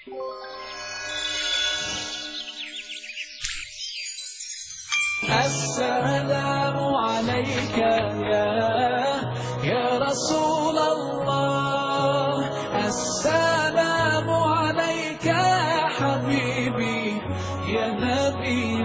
السلام عليك يا رسول الله، السلام عليك يا حبيبي يا نبي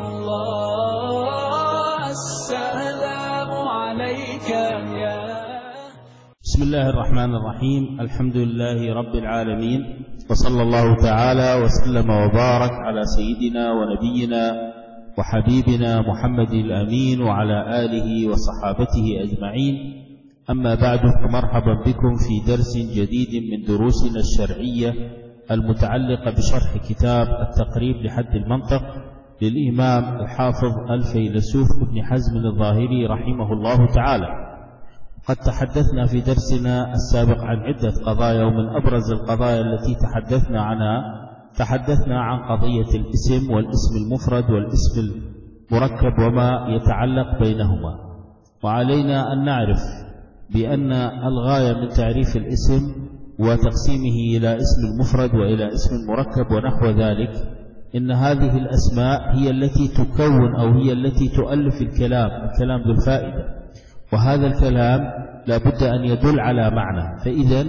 الله، السلام عليك يا. بسم الله الرحمن الرحيم، الحمد لله رب العالمين، وصلى الله تعالى وسلم وبارك على سيدنا ونبينا وحبيبنا محمد الأمين وعلى آله وصحابته أجمعين. أما بعد، فمرحبا بكم في درس جديد من دروسنا الشرعية المتعلقة بشرح كتاب التقريب لحد المنطق للإمام الحافظ الفيلسوف ابن حزم الظاهري رحمه الله تعالى. قد تحدثنا في درسنا السابق عن عدة قضايا، ومن أبرز القضايا التي تحدثنا عنها تحدثنا عن قضية الاسم والاسم المفرد والاسم المركب وما يتعلق بينهما. وعلينا أن نعرف بأن الغاية من تعريف الاسم وتقسيمه إلى اسم المفرد وإلى اسم المركب ونحو ذلك، إن هذه الأسماء هي التي تكون أو هي التي تؤلف الكلام ذو الفائدة، وهذا الكلام لا بد أن يدل على معنى. فإذا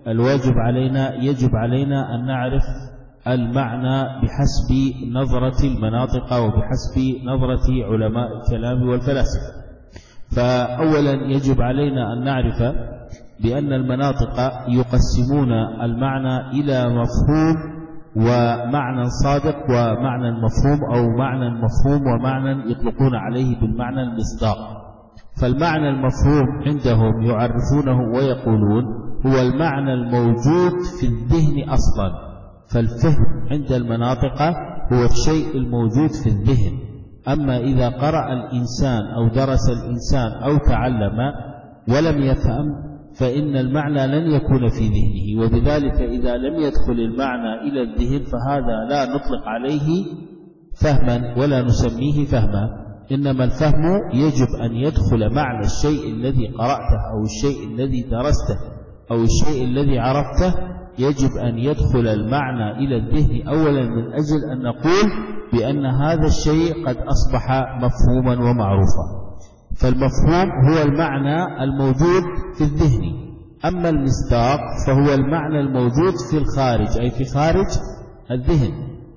يجب علينا أن نعرف المعنى بحسب نظرة المناطق وبحسب نظرة علماء الكلام والفلاسفة. فأولا يجب علينا أن نعرف بأن المناطق يقسمون المعنى إلى مفهوم ومعنى صادق ومعنى مفهوم، أو معنى مفهوم ومعنى يطلقون عليه بالمعنى المصداق. فالمعنى المفهوم عندهم يعرفونه ويقولون هو المعنى الموجود في الذهن أصلا. فالفهم عند المناطق هو الشيء الموجود في الذهن. أما إذا قرأ الإنسان أو درس الإنسان أو تعلم ولم يفهم فإن المعنى لن يكون في ذهنه، وبذلك إذا لم يدخل المعنى إلى الذهن فهذا لا نطلق عليه فهما ولا نسميه فهما. إنما الفهم يجب أن يدخل معنى الشيء الذي قرأته أو الشيء الذي درسته أو الشيء الذي عرفته، يجب أن يدخل المعنى إلى الذهن أولا من أجل أن نقول بأن هذا الشيء قد أصبح مفهوما ومعروفا. فالمفهوم هو المعنى الموجود في الذهن، أما المصداق فهو المعنى الموجود في الخارج، أي في خارج الذهن.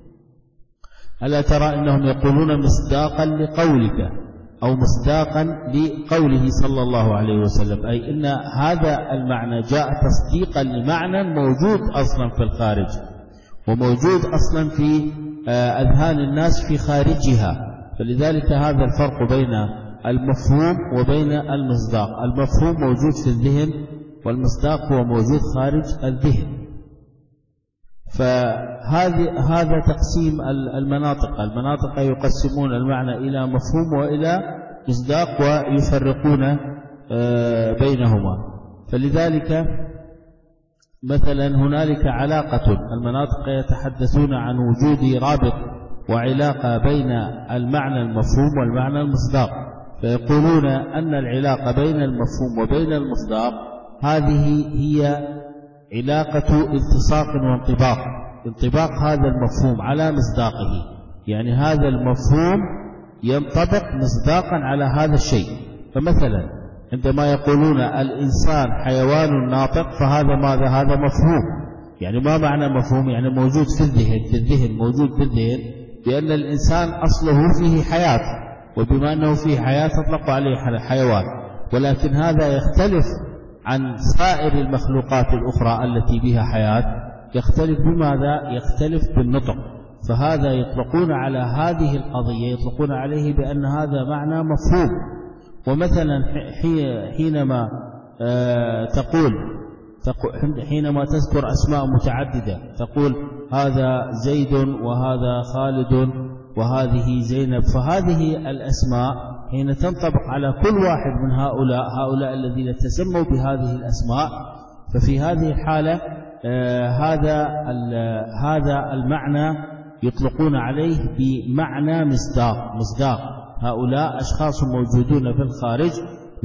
ألا ترى أنهم يقولون مصداقا لقولك أو مصداقا لقوله صلى الله عليه وسلم، أي إن هذا المعنى جاء تصديقا لمعنى موجود أصلا في الخارج وموجود أصلا في أذهان الناس في خارجها. فلذلك هذا الفرق بين المفهوم وبين المصداق. المفهوم موجود في الذهن والمصداق هو موجود خارج الذهن. فهذا تقسيم المناطق يقسمون المعنى إلى مفهوم وإلى مصداق ويفرقون بينهما. فلذلك مثلا هنالك علاقة، المناطق يتحدثون عن وجود رابط وعلاقة بين المعنى المفهوم والمعنى المصداق، فيقولون أن العلاقة بين المفهوم وبين المصداق هذه هي علاقة التصاق وانطباق. انطباق هذا المفهوم على مصداقه، يعني هذا المفهوم ينطبق مصداقا على هذا الشيء. فمثلا عندما يقولون الإنسان حيوان ناطق فهذا ماذا؟ هذا مفهوم. يعني ما معنى مفهوم؟ يعني موجود في الذهن موجود في الذهن، لأن الإنسان أصله فيه حياة، وبما أنه فيه حياة تطلق عليه حيوان. ولكن هذا يختلف عن سائر المخلوقات الأخرى التي بها حياة. يختلف بماذا؟ يختلف بالنطق. فهذا يطلقون على هذه القضية يطلقون عليه بأن هذا معنى مفهوم. ومثلا حينما حينما تذكر أسماء متعددة تقول هذا زيد وهذا خالد وهذه زينب، فهذه الأسماء حين تنطبق على كل واحد من هؤلاء الذين تسموا بهذه الأسماء، ففي هذه الحالة هذا المعنى يطلقون عليه بمعنى مصداق. هؤلاء أشخاص موجودون في الخارج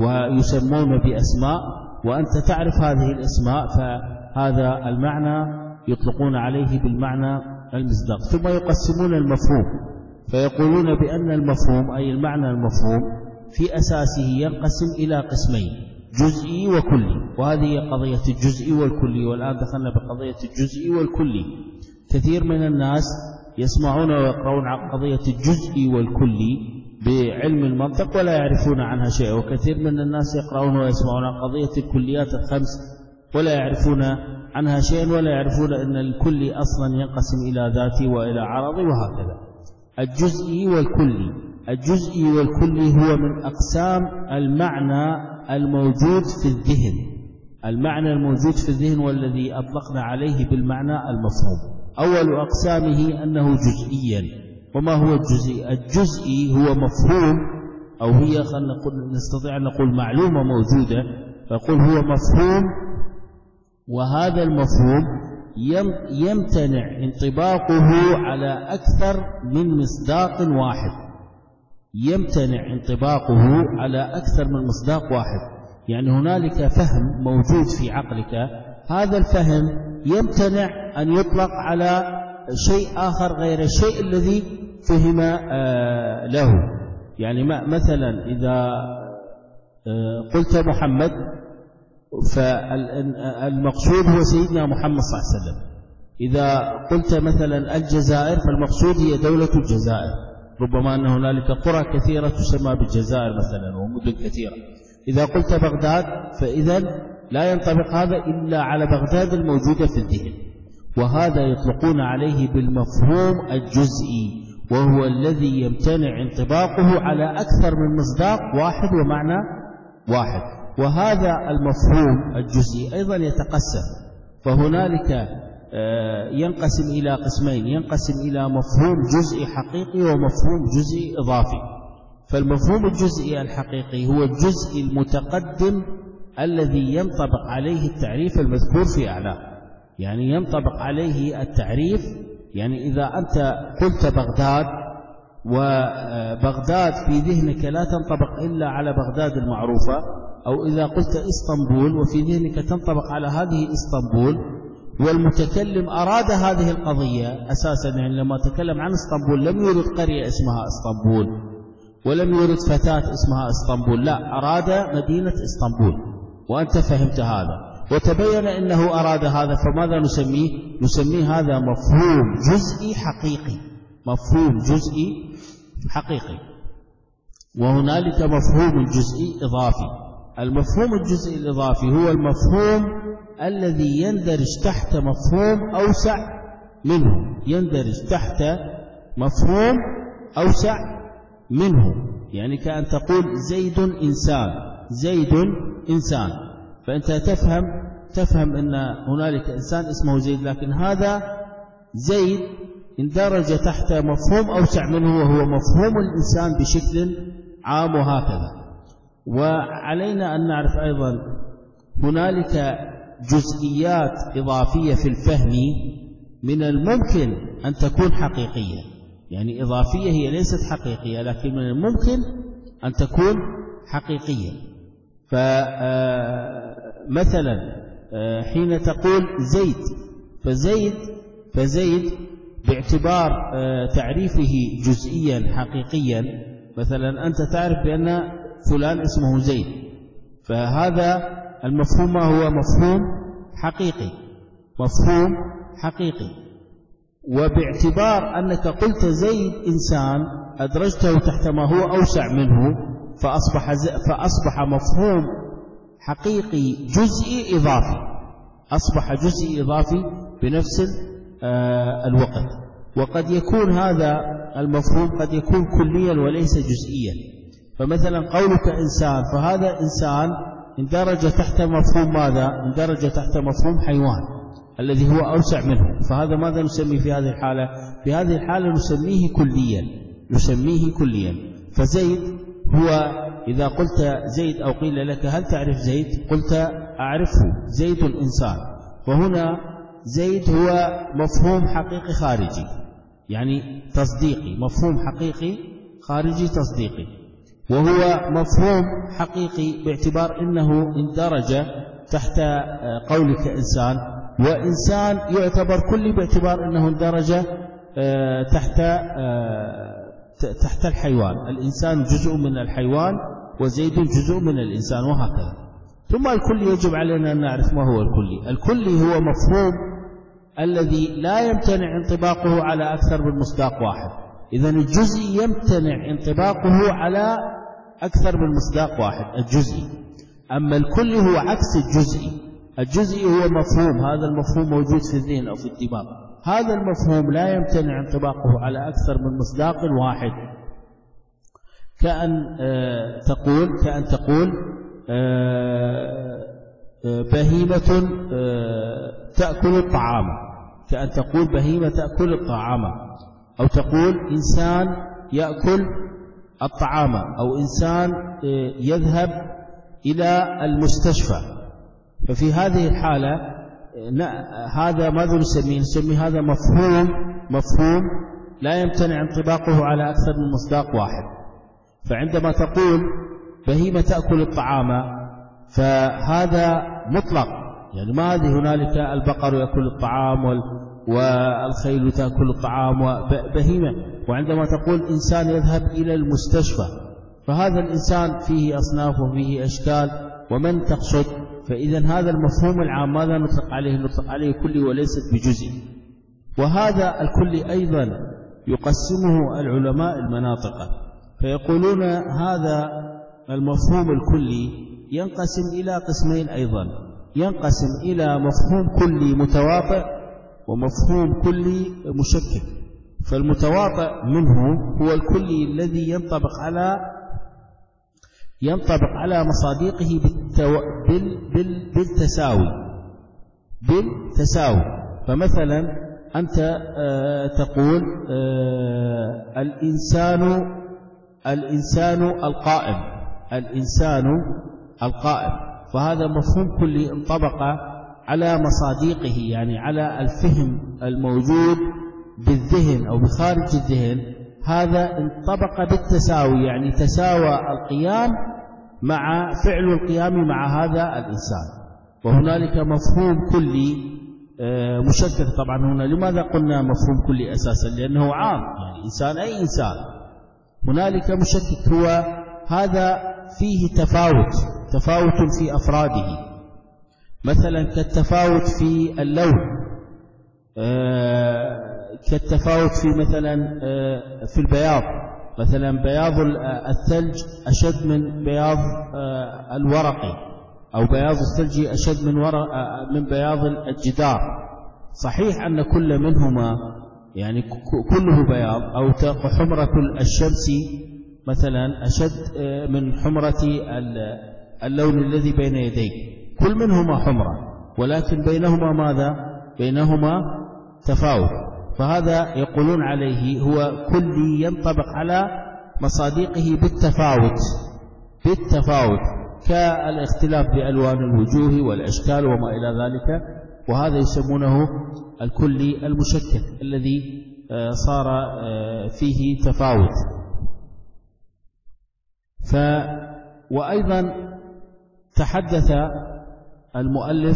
ويسمون بأسماء، وأنت تعرف هذه الأسماء، فهذا المعنى يطلقون عليه بالمعنى المصداق. ثم يقسمون المفهوم فيقولون بأن المفهوم أي المعنى المفهوم في أساسه ينقسم إلى قسمين، جزئي وكلي. وهذه قضية الجزئي والكلي، والآن دخلنا بقضية الجزئي والكلي. كثير من الناس يسمعون ويقرؤون عن قضية الجزئي والكلي بعلم المنطق ولا يعرفون عنها شيء، وكثير من الناس يقرؤون ويسمعون عن قضية الكليات الخمس ولا يعرفون عنها شيء، ولا يعرفون أن الكلي أصلا ينقسم إلى ذاتي وإلى عرضي وهكذا. الجزئي والكلي، الجزئي والكلي هو من أقسام المعنى الموجود في الذهن، المعنى الموجود في الذهن والذي أطلقنا عليه بالمعنى المفهوم. أول أقسامه أنه جزئيا. وما هو الجزئي؟ الجزئي هو مفهوم، أو هي نستطيع أن نقول معلومة موجودة، فقل هو مفهوم، وهذا المفهوم يمتنع انطباقه على أكثر من مصداق واحد، يمتنع انطباقه على أكثر من مصداق واحد. يعني هنالك فهم موجود في عقلك، هذا الفهم يمتنع أن يطلق على شيء آخر غير الشيء الذي فهم له. يعني مثلا إذا قلت محمد فالمقصود هو سيدنا محمد صلى الله عليه وسلم. إذا قلت مثلا الجزائر فالمقصود هي دولة الجزائر، ربما أن هنالك قرى كثيرة تسمى بالجزائر مثلا ومدن كثيرة. إذا قلت بغداد فإذا لا ينطبق هذا إلا على بغداد الموجودة في الذهن، وهذا يطلقون عليه بالمفهوم الجزئي، وهو الذي يمتنع انطباقه على أكثر من مصداق واحد ومعنى واحد. وهذا المفهوم الجزئي أيضا يتقسم، فهنالك ينقسم إلى قسمين، ينقسم إلى مفهوم جزئي حقيقي ومفهوم جزئي إضافي. فالمفهوم الجزئي الحقيقي هو الجزء المتقدم الذي ينطبق عليه التعريف المذكور في أعلاه، يعني ينطبق عليه التعريف. يعني إذا أنت قلت بغداد، وبغداد في ذهنك لا تنطبق إلا على بغداد المعروفة، أو إذا قلت إسطنبول وفي ذهنك تنطبق على هذه إسطنبول، والمتكلم أراد هذه القضية أساسا. يعني لما تكلم عن إسطنبول لم يرد قرية اسمها إسطنبول، ولم يرد فتاة اسمها إسطنبول، لا، أراد مدينة إسطنبول، وأنت فهمت هذا وتبين أنه أراد هذا، فماذا نسميه؟ نسميه هذا مفهوم جزئي حقيقي، مفهوم جزئي حقيقي. وهنالك مفهوم جزئي إضافي. المفهوم الجزئي الإضافي هو المفهوم الذي يندرج تحت مفهوم أوسع منه، يندرج تحت مفهوم أوسع منه. يعني كأن تقول زيد إنسان، زيد إنسان، فأنت تفهم أن هنالك إنسان اسمه زيد، لكن هذا زيد اندرج تحت مفهوم أوسع منه وهو مفهوم الإنسان بشكل عام وهكذا. وعلينا أن نعرف أيضا هنالك جزئيات إضافية في الفهم من الممكن أن تكون حقيقية، يعني إضافية هي ليست حقيقية لكن من الممكن أن تكون حقيقية. فمثلا حين تقول زيد، فزيد باعتبار تعريفه جزئيا حقيقيا، مثلا أنت تعرف بأن فلان اسمه زيد، فهذا المفهوم هو مفهوم حقيقي، مفهوم حقيقي. وباعتبار أنك قلت زيد إنسان أدرجته تحت ما هو أوسع منه، فأصبح مفهوم حقيقي جزئي إضافي، أصبح جزئي إضافي بنفس الوقت. وقد يكون هذا المفهوم قد يكون كليا وليس جزئيا. فمثلا قولك إنسان، فهذا إنسان اندرج تحت مفهوم ماذا؟ اندرج تحت مفهوم حيوان الذي هو أوسع منه، فهذا ماذا نسميه في هذه الحالة؟ في هذه الحالة نسميه كليا، نسميه كليا. فزيد هو إذا قلت زيد أو قيل لك هل تعرف زيد؟ قلت أعرفه، زيد إنسان. وهنا زيد هو مفهوم حقيقي خارجي، يعني تصديقي، مفهوم حقيقي خارجي تصديقي، وهو مفهوم حقيقي باعتبار أنه اندرج تحت قولك إنسان، وإنسان يعتبر كلي باعتبار أنه اندرج تحت الحيوان. الإنسان جزء من الحيوان وزيد جزء من الإنسان وهكذا. ثم الكلي يجب علينا أن نعرف ما هو الكلي. الكلي هو مفهوم الذي لا يمتنع انطباقه على أكثر من مصداق واحد. إذن الجزئي يمتنع انطباقه على أكثر من مصداق واحد الجزئي. أما الكلي هو عكس الجزئي. الجزئي هو مفهوم، هذا المفهوم موجود في الذهن أو في الدماغ، هذا المفهوم لا يمتنع انطباقه على أكثر من مصداق واحد. كأن تقول بهيمة تأكل الطعام، كأن تقول بهيمة تأكل الطعام، أو تقول إنسان يأكل الطعام، أو إنسان يذهب إلى المستشفى. ففي هذه الحالة هذا ماذا نسمي هذا مفهوم لا يمتنع انطباقه على أكثر من مصداق واحد. فعندما تقول بهيمة تأكل الطعام فهذا مطلق، يعني ما هذه هنالك البقر يأكل الطعام والخيل تأكل الطعام وبهيمة. وعندما تقول إنسان يذهب إلى المستشفى فهذا الإنسان فيه أصناف وفيه أشكال ومن تقصد. فإذا هذا المفهوم العام ماذا نطلق عليه؟ نطلق عليه كلي وليست بجزء. وهذا الكلي أيضا يقسمه العلماء المناطق، فيقولون هذا المفهوم الكلي ينقسم إلى قسمين أيضا، ينقسم إلى مفهوم كلي متواطئ ومفهوم كلي مشكك. فالمتواطئ منه هو الكلي الذي ينطبق على مصادقه بالتساوي. فمثلا أنت تقول الإنسان القائم، فهذا مفهوم كلي انطبق على مصادقه، يعني على الفهم الموجود بالذهن أو بخارج الذهن، هذا انطبق بالتساوي، يعني تساوى القيام مع فعل القيام مع هذا الإنسان. وهنالك مفهوم كلي مشكك. طبعا هنا لماذا قلنا مفهوم كلي أساسا؟ لأنه عام، يعني إنسان أي إنسان. هنالك مشكك هو هذا فيه تفاوت في أفراده، مثلا كالتفاوت في اللون، كالتفاوت في مثلا في البياض، مثلا بياض الثلج أشد من بياض الورقي، أو بياض الثلج أشد من بياض الجدار. صحيح أن كل منهما يعني كله بياض، أو حمرة الشمس مثلا أشد من حمرة اللون الذي بين يديك، كل منهما حمرة، ولكن بينهما ماذا؟ بينهما تفاوت. فهذا يقولون عليه هو كلي ينطبق على مصادقه بالتفاوت كالاختلاف بألوان الوجوه والأشكال وما إلى ذلك. وهذا يسمونه الكلي المشكك الذي صار فيه تفاوت. وأيضا تحدث المؤلف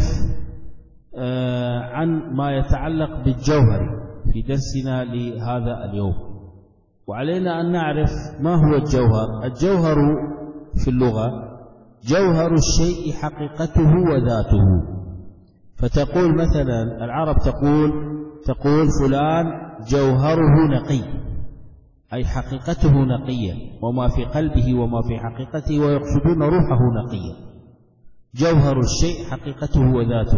عن ما يتعلق بالجوهر في درسنا لهذا اليوم، وعلينا أن نعرف ما هو الجوهر. الجوهر في اللغة جوهر الشيء حقيقته وذاته. فتقول مثلا العرب تقول فلان جوهره نقي، أي حقيقته نقية، وما في قلبه وما في حقيقته، ويقصدون روحه نقية. جوهر الشيء حقيقته وذاته.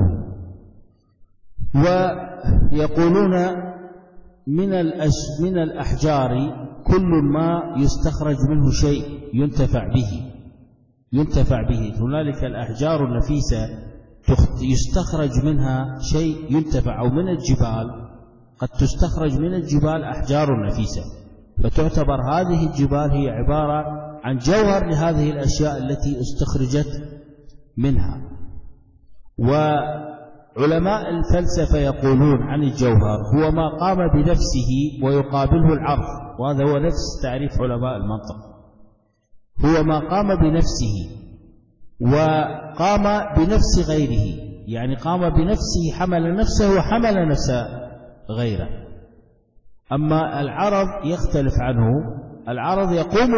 ويقولون من الأحجار كل ما يستخرج منه شيء ينتفع به. هنالك الأحجار النفيسة يستخرج منها شيء ينتفع، أو من الجبال قد تستخرج من الجبال أحجار نفيسة، فتعتبر هذه الجبال هي عبارة عن جوهر لهذه الأشياء التي استخرجت منها. وعلماء الفلسفة يقولون عن الجوهر هو ما قام بنفسه ويقابله العرض، وهذا هو نفس تعريف علماء المنطق. هو ما قام بنفسه وقام بنفس غيره، يعني قام بنفسه، حمل نفسه وحمل نفس غيره. أما العرض يختلف عنه، العرض يقوم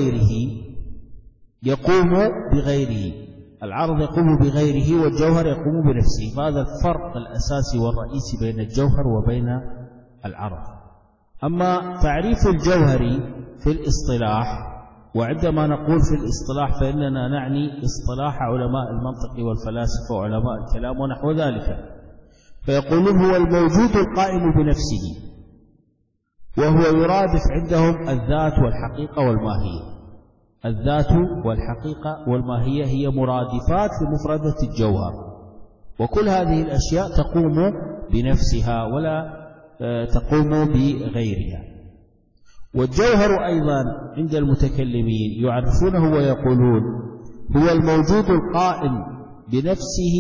بغيره، العرض يقوم بغيره والجوهر يقوم بنفسه. فهذا الفرق الأساسي والرئيسي بين الجوهر وبين العرض. أما تعريف الجوهر في الاصطلاح، وعندما نقول في الاصطلاح فإننا نعني اصطلاح علماء المنطق والفلاسفة وعلماء الكلام ونحو ذلك، فيقولون هو الموجود القائم بنفسه، وهو يرادف عندهم الذات والحقيقة والماهية. الذات والحقيقة والماهية هي مرادفات لمفردة الجوهر، وكل هذه الأشياء تقوم بنفسها ولا تقوم بغيرها. والجوهر أيضا عند المتكلمين يعرفونه ويقولون هو الموجود القائم بنفسه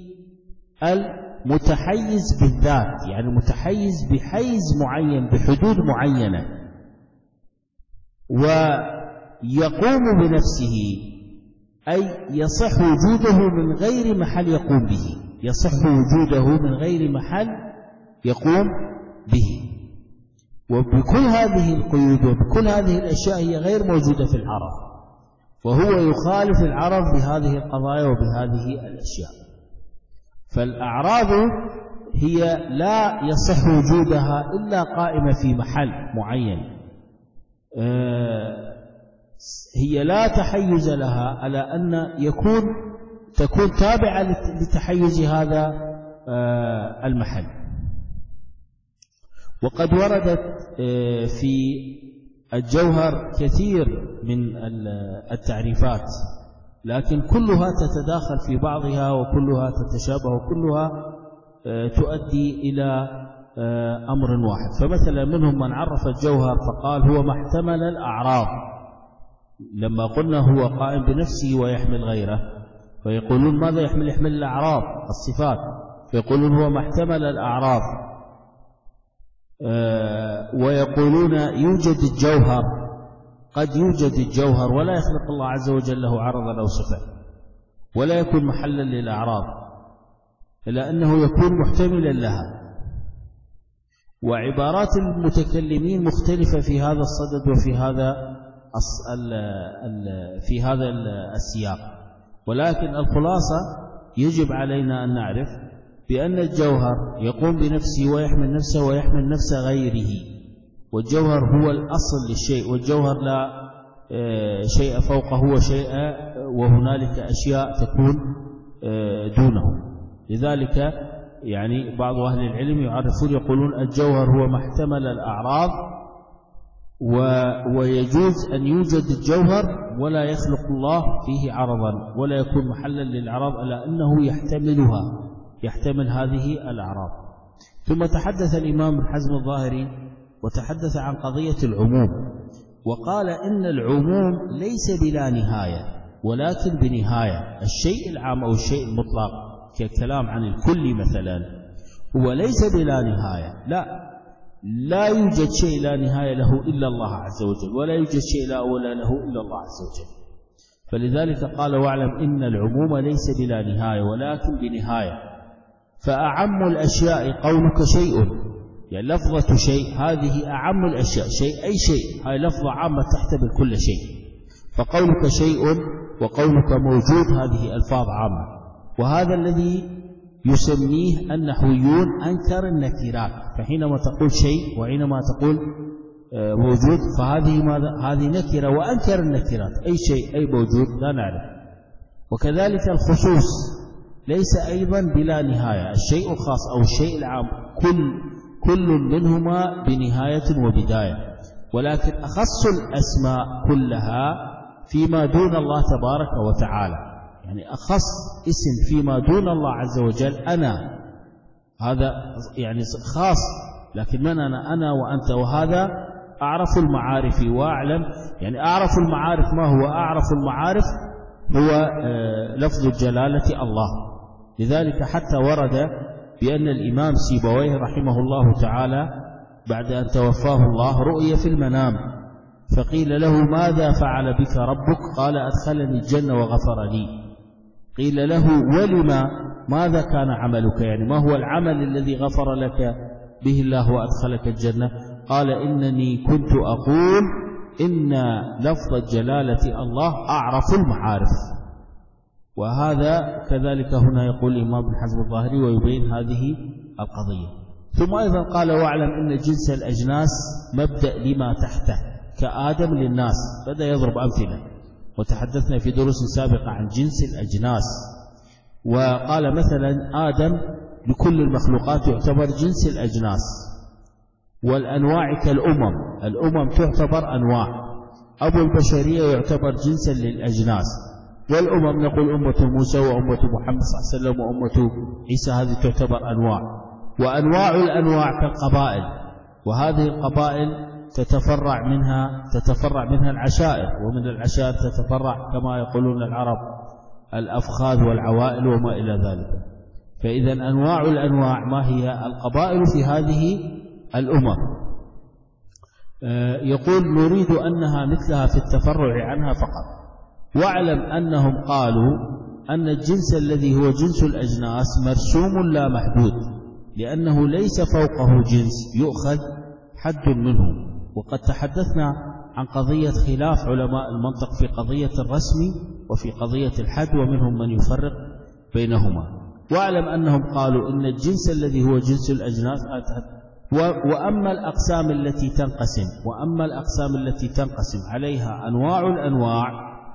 المتحيز بالذات، يعني متحيز بحيز معين، بحدود معينة، ويقوم بنفسه، أي يصح وجوده من غير محل يقوم به، يصح وجوده من غير محل يقوم به. وبكل هذه القيود وبكل هذه الأشياء هي غير موجودة في العرض، وهو يخالف العرض بهذه القضايا وبهذه الأشياء. فالأعراض هي لا يصح وجودها إلا قائمة في محل معين، هي لا تحيز لها على أن تكون تابعة لتحيز هذا المحل. وقد وردت في الجوهر كثير من التعريفات، لكن كلها تتداخل في بعضها وكلها تتشابه وكلها تؤدي إلى أمر واحد. فمثلا منهم من عرف الجوهر فقال هو ما احتمل الأعراض، لما قلنا هو قائم بنفسه ويحمل غيره، فيقولون ماذا يحمل؟ يحمل الأعراض الصفات، فيقولون هو ما احتمل الأعراض. ويقولون يوجد الجوهر، قد يوجد الجوهر ولا يخلق الله عز وجل له عرضا أو صفة، ولا يكون محلا للأعراض، إلا أنه يكون محتملا لها. وعبارات المتكلمين مختلفة في هذا الصدد وفي هذا السياق، ولكن الخلاصة يجب علينا أن نعرف بأن الجوهر يقوم بنفسه ويحمل نفسه ويحمل نفس غيره، والجوهر هو الأصل للشيء، والجوهر لا شيء فوقه وشيء وهنالك أشياء تكون دونه. لذلك يعني بعض أهل العلم يعرفون يقولون الجوهر هو ما احتمل الأعراض، ويجوز أن يوجد الجوهر ولا يخلق الله فيه عرضا ولا يكون محلا للأعراض، ألا أنه يحتمل هذه الأعراض. ثم تحدث الإمام ابن حزم الظاهري وتحدث عن قضية العموم، وقال إن العموم ليس بلا نهاية ولكن بنهاية. الشيء العام أو الشيء المطلق كالكلام عن الكل مثلا هو ليس بلا نهاية، لا يوجد شيء لا نهاية له إلا الله عز وجل، ولا يوجد شيء لا أول له إلا الله عز وجل. فلذلك قال واعلم إن العموم ليس بلا نهاية ولكن بنهاية. فأعم الأشياء قولك شيء، يعني لفظة شيء هذه أعم الأشياء، شيء أي شيء، هاي لفظة عامة تحتمل كل شيء. فقولك شيء وقولك موجود هذه ألفاظ عامة، وهذا الذي يسميه النحويون أنكر النكرات. فحينما تقول شيء وحينما تقول موجود فهذه هذه نكرة، وأنكر النكرات أي شيء أي موجود لا نعرف. وكذلك الخصوص ليس أيضا بلا نهاية، الشيء الخاص أو الشيء العام كل منهما بنهاية وبداية، ولكن أخص الأسماء كلها فيما دون الله تبارك وتعالى، يعني أخص اسم فيما دون الله عز وجل أنا، هذا يعني خاص. لكن من أنا وأنت، وهذا أعرف المعارف وأعلم، يعني أعرف المعارف ما هو أعرف المعارف هو لفظ الجلالة الله. لذلك حتى ورد بأن الإمام سيبويه رحمه الله تعالى بعد أن توفاه الله رؤي في المنام، فقيل له ماذا فعل بك ربك؟ قال أدخلني الجنة وغفر لي. قيل له ولما؟ ماذا كان عملك؟ يعني ما هو العمل الذي غفر لك به الله وأدخلك الجنة؟ قال إنني كنت أقول إن لفظ الجلالة الله أعرف المعارف. وهذا كذلك هنا يقول الإمام ابن حزم الظاهري ويبين هذه القضية. ثم أيضا قال واعلم إن جنس الأجناس مبدأ لما تحته كآدم للناس. بدأ يضرب أمثلة، وتحدثنا في دروس سابقة عن جنس الأجناس، وقال مثلا آدم لكل المخلوقات يعتبر جنس الأجناس، والأنواع الأمم تعتبر أنواع، أبو البشرية يعتبر جنسا للأجناس، والأمم نقول أمة موسى وأمة محمد صلى الله عليه وسلم وأمة عيسى، هذه تعتبر أنواع. وأنواع الأنواع كالقبائل، وهذه القبائل تتفرع منها العشائر، ومن العشائر تتفرع كما يقولون العرب الأفخاذ والعوائل وما إلى ذلك. فإذا أنواع الأنواع ما هي؟ القبائل في هذه الأمم. يقول نريد أنها مثلها في التفرع عنها فقط. واعلم أنهم قالوا أن الجنس الذي هو جنس الأجناس مرسوم لا محدود، لأنه ليس فوقه جنس يؤخذ حد منه. وقد تحدثنا عن قضية خلاف علماء المنطق في قضية الرسم وفي قضية الحد، ومنهم من يفرق بينهما. واعلم أنهم قالوا إن الجنس الذي هو جنس الأجناس وأما الأقسام التي تنقسم عليها أنواع الأنواع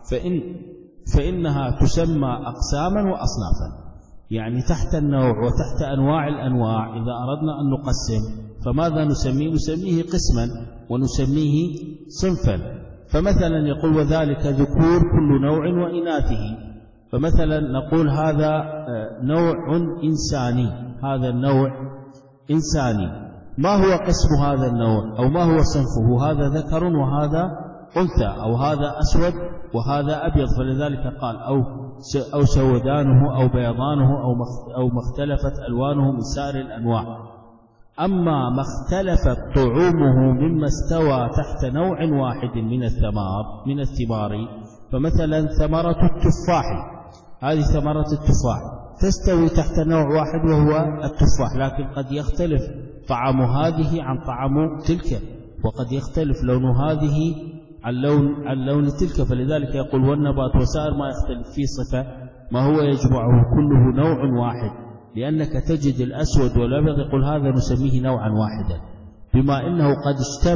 فإنها تسمى أقساما وأصنافا. يعني تحت النوع وتحت أنواع الأنواع إذا أردنا أن نقسم فماذا نسميه؟ نسميه قسما ونسميه صنفا. فمثلا يقول وذلك ذكور كل نوع وإناثه. فمثلا نقول هذا نوع إنساني، هذا النوع إنساني. ما هو قسم هذا النوع أو ما هو صنفه؟ هذا ذكر وهذا أنثى، أو هذا أسود وهذا أبيض. فلذلك قال أو سودانه أو بيضانه أو ما اختلفت ألوانه من سائر الأنواع. أما ما اختلفت طعومه مما استوى تحت نوع واحد من الثمار، فمثلا ثمرة التفاح، هذه ثمرة التفاح تستوي تحت نوع واحد وهو التفاح، لكن قد يختلف طعم هذه عن طعم تلك، وقد يختلف لون هذه عن لون تلك. فلذلك يقول والنبات وسائر ما يختلف في صفة ما هو يجمعه كله نوع واحد، لأنك تجد الأسود والأبيض يقول هذا نسميه نوعا واحدا، بما إنه قد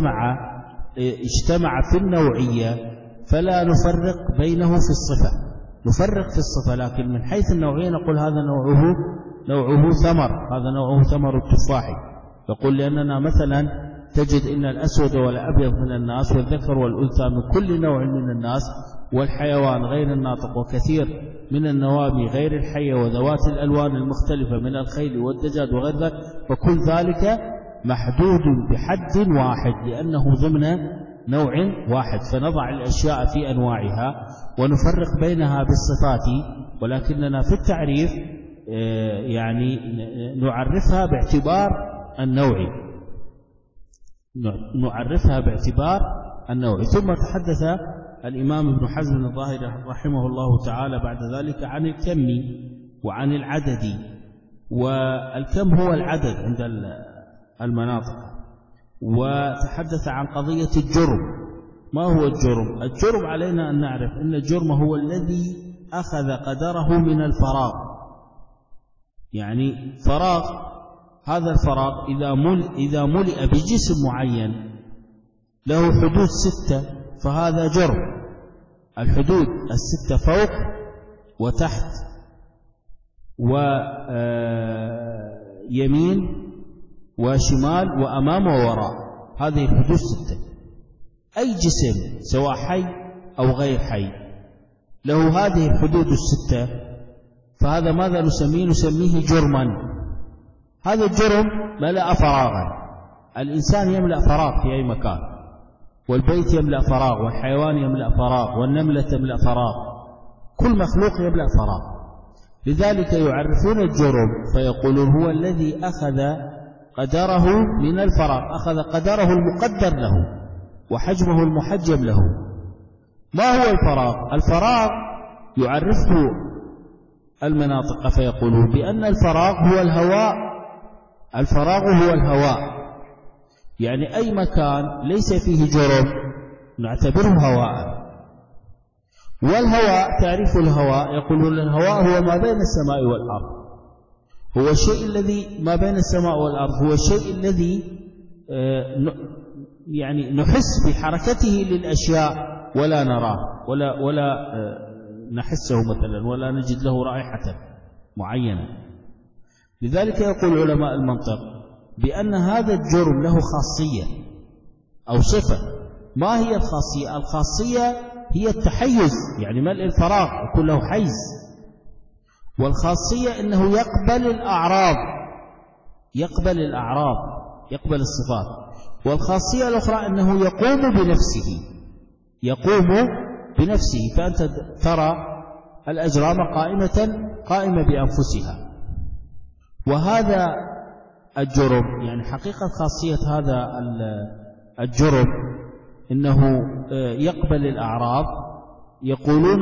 اجتمع في النوعية، فلا نفرق بينه في الصفة، نفرق في الصفة، لكن من حيث النوعية نقول هذا نوعه ثمر، هذا نوعه ثمر التفاح. يقول لأننا مثلا تجد إن الأسود والأبيض من الناس والذكر والأنثى من كل نوع من الناس، والحيوان غير الناطق وكثير من النوامي غير الحية وذوات الألوان المختلفة من الخيل والدجاج وغير ذلك، فكل ذلك محدود بحد واحد لأنه ضمن نوع واحد. فنضع الأشياء في أنواعها ونفرق بينها بالصفات، ولكننا في التعريف يعني نعرفها باعتبار النوع. ثم تحدث الإمام ابن حزم الظاهري رحمه الله تعالى بعد ذلك عن الكم وعن العدد. والكم هو العدد عند المناطق، وتحدث عن قضية الجرم. ما هو الجرم؟ الجرم علينا أن نعرف أن الجرم هو الذي أخذ قدره من الفراغ، يعني فراغ، هذا الفراغ إذا ملئ بجسم معين له حدود 6 فهذا جرم. الحدود 6 فوق وتحت ويمين وشمال وأمام ووراء، هذه الحدود 6. أي جسم سواء حي أو غير حي له هذه الحدود 6 فهذا ماذا نسميه؟ نسميه جرما. هذا الجرم ملأ فراغا، الإنسان يملأ فراغ في أي مكان، والبيت يملأ فراغ، والحيوان يملأ فراغ، والنملة تملأ فراغ، كل مخلوق يملأ فراغ. لذلك يعرفون الجرم فيقولون هو الذي أخذ قدره من الفراغ، أخذ قدره المقدر له وحجمه المحجم له. ما هو الفراغ؟ الفراغ يعرفه المناطق فيقولون بأن الفراغ هو الهواء. الفراغ هو الهواء، يعني أي مكان ليس فيه جرم نعتبره هواء. والهواء تعريف الهواء يقولون الهواء هو ما بين السماء والأرض، هو الشيء الذي ما بين السماء والأرض، هو الشيء الذي يعني نحس بحركته للأشياء ولا نراه ولا نحسه مثلا، ولا نجد له رائحة معينة. لذلك يقول علماء المنطق بأن هذا الجرم له خاصية أو صفة. ما هي الخاصية؟ الخاصية هي التحيز، يعني ملء الفراغ يكون له حيز. والخاصية أنه يقبل الأعراض، يقبل الصفات. والخاصية الأخرى أنه يقوم بنفسه، فأنت ترى الأجرام قائمة بأنفسها. وهذا الجرم يعني حقيقة خاصية هذا الجرم إنه يقبل الأعراض. يقولون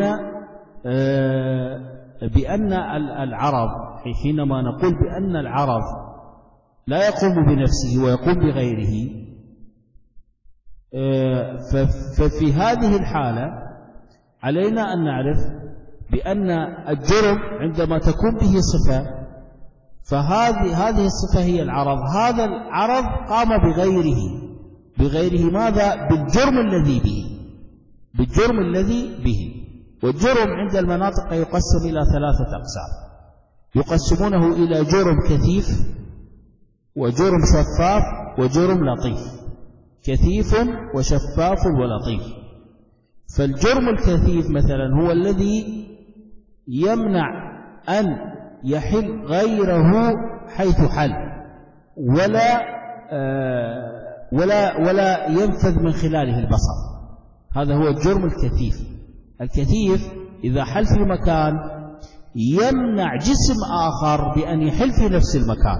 بأن العرض، حينما نقول بأن العرض لا يقوم بنفسه ويقوم بغيره، ففي هذه الحالة علينا أن نعرف بأن الجرم عندما تكون به صفة، فهذه الصفة هي العرض. هذا العرض قام بغيره ماذا؟ بالجرم الذي به. والجرم عند المناطق يقسم إلى 3 أقسام، يقسمونه إلى جرم كثيف وجرم شفاف وجرم لطيف. كثيف وشفاف ولطيف. فالجرم الكثيف مثلا هو الذي يمنع أن يحل غيره حيث حل، ولا ينفذ من خلاله البصر. هذا هو الجرم الكثيف. الكثيف إذا حل في مكان يمنع جسم آخر بأن يحل في نفس المكان،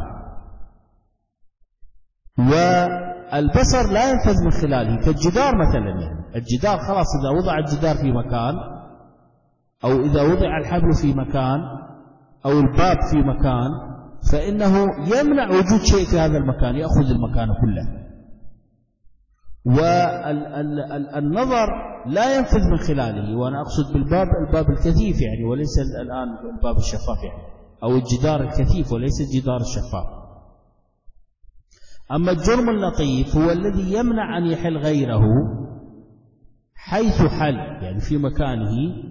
والبصر لا ينفذ من خلاله. كالجدار مثلا، يعني الجدار خلاص إذا وضع الجدار في مكان، أو إذا وضع الحبل في مكان، أو الباب في مكان، فإنه يمنع وجود شيء في هذا المكان، يأخذ المكان كله. والنظر لا ينفذ من خلاله، وأنا أقصد الباب الكثيف يعني، وليس الآن الباب الشفاف يعني، أو الجدار الكثيف وليس الجدار الشفاف. أما الجرم اللطيف هو الذي يمنع أن يحل غيره حيث حل، يعني في مكانه،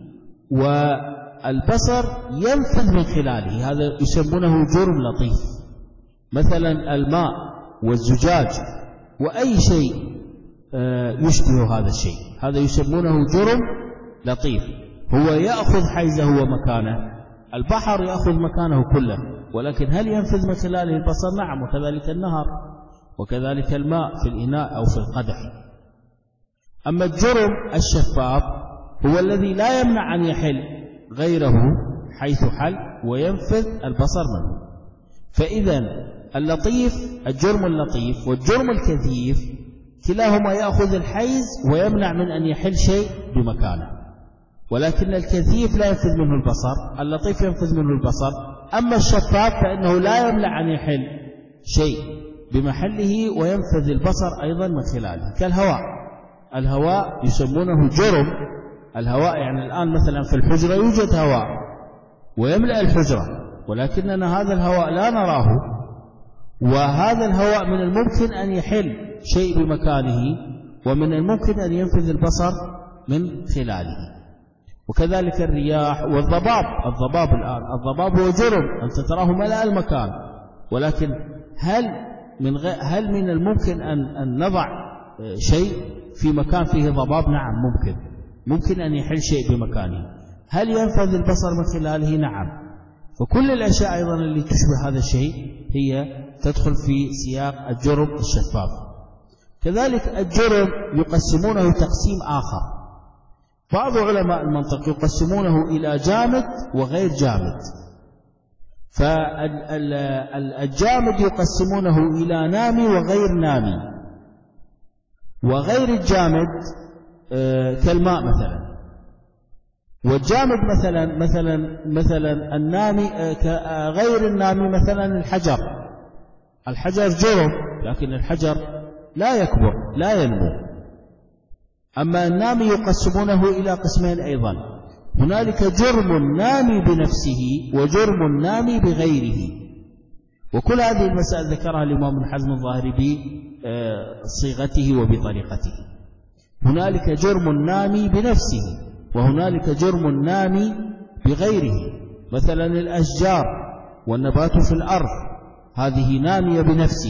والبصر ينفذ من خلاله. هذا يسمونه جرم لطيف. مثلا الماء والزجاج وأي شيء يشبه هذا الشيء، هذا يسمونه جرم لطيف. هو يأخذ حيزه ومكانه. البحر يأخذ مكانه كله، ولكن هل ينفذ من خلاله البصر؟ نعم. وكذلك النهر، وكذلك الماء في الإناء أو في القدح. أما الجرم الشفاف هو الذي لا يمنع أن يحل غيره حيث حل وينفذ البصر منه. فإذا الجرم اللطيف والجرم الكثيف كلاهما يأخذ الحيز ويمنع من أن يحل شيء بمكانه. ولكن الكثيف لا ينفذ منه البصر، اللطيف ينفذ منه البصر. أما الشفاف فإنه لا يمنع أن يحل شيء بمحله وينفذ البصر أيضا من خلاله. الهواء يسمونه جرم. الهواء يعني الآن مثلا في الحجرة يوجد هواء ويملأ الحجرة، ولكننا هذا الهواء لا نراه، وهذا الهواء من الممكن أن يحل شيء بمكانه، ومن الممكن أن ينفذ البصر من خلاله. وكذلك الرياح والضباب. الضباب هو جرم، أنت تراه ملأ المكان، ولكن هل من الممكن أن نضع شيء في مكان فيه ضباب؟ نعم ممكن أن يحل شيء بمكانه. هل ينفذ البصر من خلاله؟ نعم. فكل الأشياء أيضا اللي تشبه هذا الشيء هي تدخل في سياق الجرم الشفاف. كذلك الجرم يقسمونه تقسيم آخر. بعض علماء المنطق يقسمونه إلى جامد وغير جامد. فالجامد يقسمونه إلى نامي وغير نامي. وغير الجامد كالماء مثلا، والجامد مثلا النامي غير النامي، مثلا الحجر جرم، لكن الحجر لا يكبر لا ينمو. أما النامي يقسمونه إلى قسمين أيضا، هنالك جرم النامي بنفسه وجرم النامي بغيره. وكل هذه المسائل ذكرها الإمام ابن حزم الظاهري بصيغته وبطريقته. هنالك جرم النامي بنفسه وهنالك جرم النامي بغيره. مثلا الأشجار والنبات في الأرض هذه نامية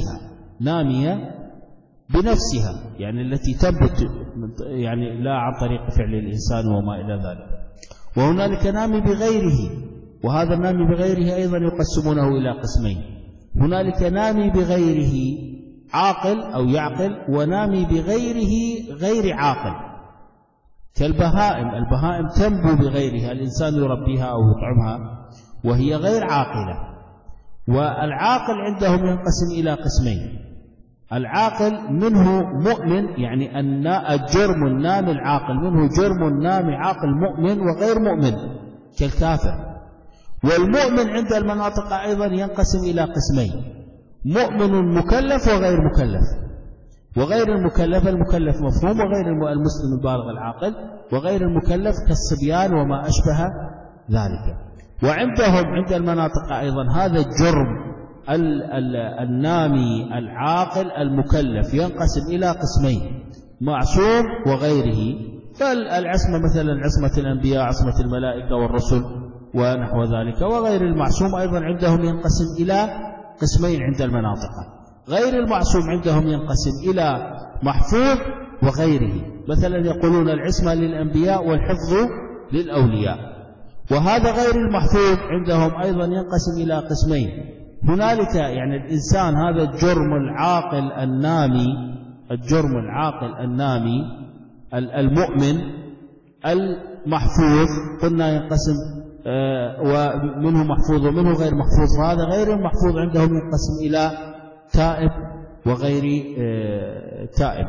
بنفسها يعني التي تنبت يعني لا عن طريق فعل الإنسان وما إلى ذلك. وهنالك نامي بغيره، وهذا النامي بغيره أيضا يقسمونه إلى قسمين. هنالك نامي بغيره عاقل أو يعقل، ونامي بغيره غير عاقل كالبهائم. البهائم تنبو بغيرها، الإنسان يربيها أو يطعمها وهي غير عاقلة. والعاقل عندهم ينقسم إلى قسمين. العاقل منه مؤمن، يعني أن الجرم النامي العاقل منه جرم النامي عاقل مؤمن وغير مؤمن كالكافر. والمؤمن عند المناطق أيضا ينقسم إلى قسمين: مؤمن مكلف وغير مكلف. وغير المكلف المكلف مفهوم، وغير المسلم البالغ العاقل، وغير المكلف كالصبيان وما أشبه ذلك. وعندهم عند المناطق أيضا هذا الجرم النامي العاقل المكلف ينقسم إلى قسمين: معصوم وغيره. فالعصمة مثلا عصمة الأنبياء، عصمة الملائكة والرسل ونحو ذلك. وغير المعصوم أيضا عندهم ينقسم إلى قسمين عند المناطق. غير المعصوم عندهم ينقسم إلى محفوظ وغيره. مثلا يقولون العصمة للأنبياء والحفظ للأولياء. وهذا غير المحفوظ عندهم أيضا ينقسم إلى قسمين. هنالك يعني الإنسان هذا الجرم العاقل النامي المؤمن المحفوظ قلنا ينقسم ومنه محفوظ ومنه غير محفوظ. فهذا غير المحفوظ عندهم ينقسم إلى تائب وغير تائب.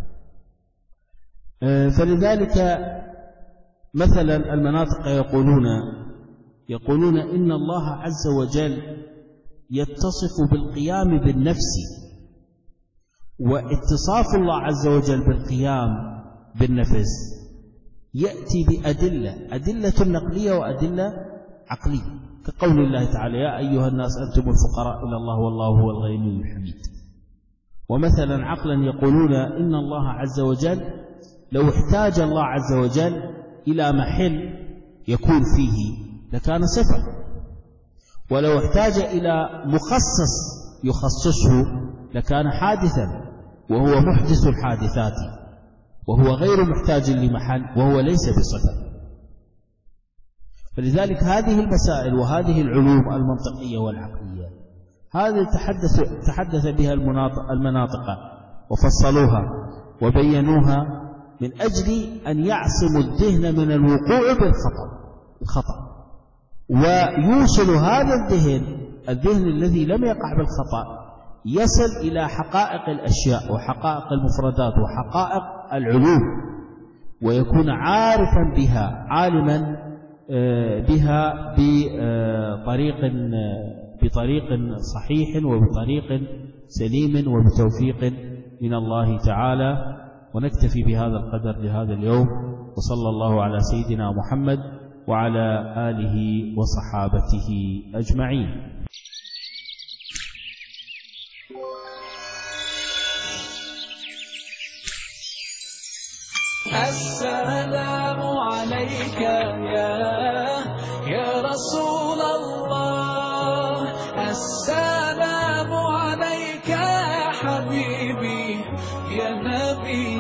فلذلك مثلا المناطق يقولون إن الله عز وجل يتصف بالقيام بالنفس. واتصاف الله عز وجل بالقيام بالنفس يأتي بأدلة نقلية وأدلة عقلية، كقول الله تعالى: يا أيها الناس أنتم الفقراء إلى الله والله هو الغني الحميد. ومثلا عقلا يقولون إن الله عز وجل لو احتاج الله عز وجل إلى محل يكون فيه لكان صفة، ولو احتاج إلى مخصص يخصصه لكان حادثا، وهو محدث الحادثات، وهو غير محتاج لمحل، وهو ليس بصفة. فلذلك هذه المسائل وهذه العلوم المنطقية والعقلية هذه تحدث بها المناطق وفصلوها وبينوها من أجل أن يعصموا الذهن من الوقوع بالخطأ، ويوصل هذا الذهن الذي لم يقع بالخطأ يصل إلى حقائق الأشياء وحقائق المفردات وحقائق العلوم، ويكون عارفا بها، عالما بها بطريق صحيح وبطريق سليم وبتوفيق من الله تعالى. ونكتفي بهذا القدر لهذا اليوم، وصلى الله على سيدنا محمد وعلى آله وصحابته أجمعين. السلام عليك يا رسول الله، السلام عليك يا حبيبي يا نبي